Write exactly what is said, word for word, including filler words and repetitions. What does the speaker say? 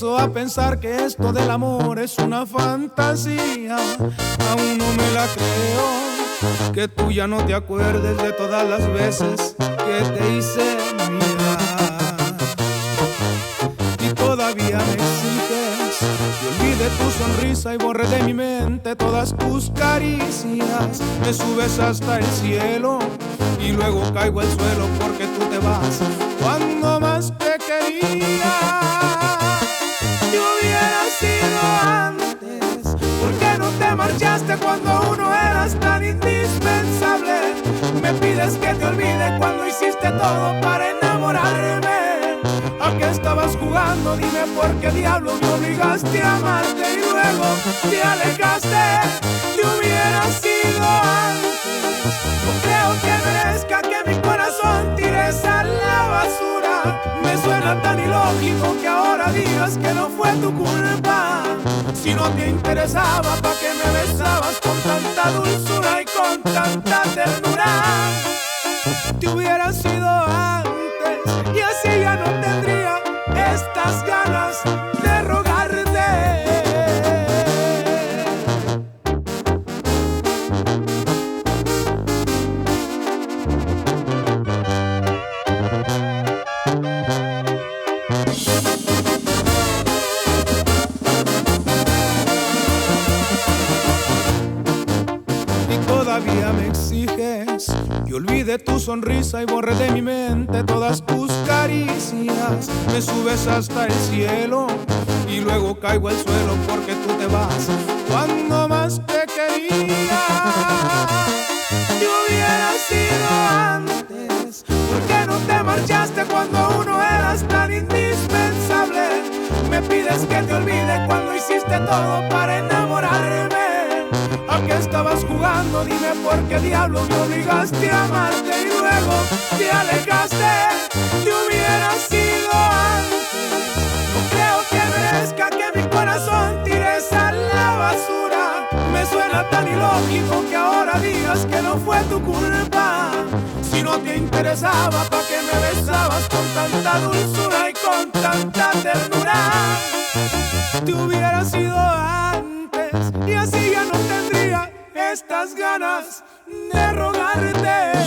empiezo a pensar que esto del amor es una fantasía. Aún no me la creo, que tú ya no te acuerdes de todas las veces que te hice mirar. Y todavía me exiges que olvide tu sonrisa y borre de mi mente todas tus caricias. Me subes hasta el cielo y luego caigo al suelo porque tú te vas cuando más te quería. Te hubiera sido antes, ¿por qué no te marchaste cuando aún no eras tan indispensable? Me pides que te olvide cuando hiciste todo para enamorarme. ¿A qué estabas jugando? Dime por qué diablos me obligaste a amarte y luego te alejaste. Te hubiera sido antes, no creo que merezca que mi corazón tires a la basura. Me suena tan ilógico que ahora digas que no fue tu culpa. Si no te interesaba, ¿pa' qué me besabas con tanta dulzura y con tanta ternura? Te hubiera sido antes y así ya no tendría estas ganas de rogarte. Todavía me exiges que olvide tu sonrisa y borre de mi mente todas tus caricias. Me subes hasta el cielo y luego caigo al suelo porque tú te vas cuando más te quería. Te hubiera sido antes, ¿por qué no te marchaste cuando aún no eras tan indispensable? Me pides que te olvide cuando hiciste todo para enamorarme. ¿A qué estabas jugando? Dime por qué diablos me obligaste a amarte y luego te alejaste. Te hubiera sido antes, no creo que merezca que mi corazón tires a la basura. Me suena tan ilógico que ahora digas que no fue tu culpa. Si no te interesaba, ¿pa' qué me besabas con tanta dulzura y con tanta ternura? Te hubiera sido antes y así ya no tendría estas ganas de rogarte.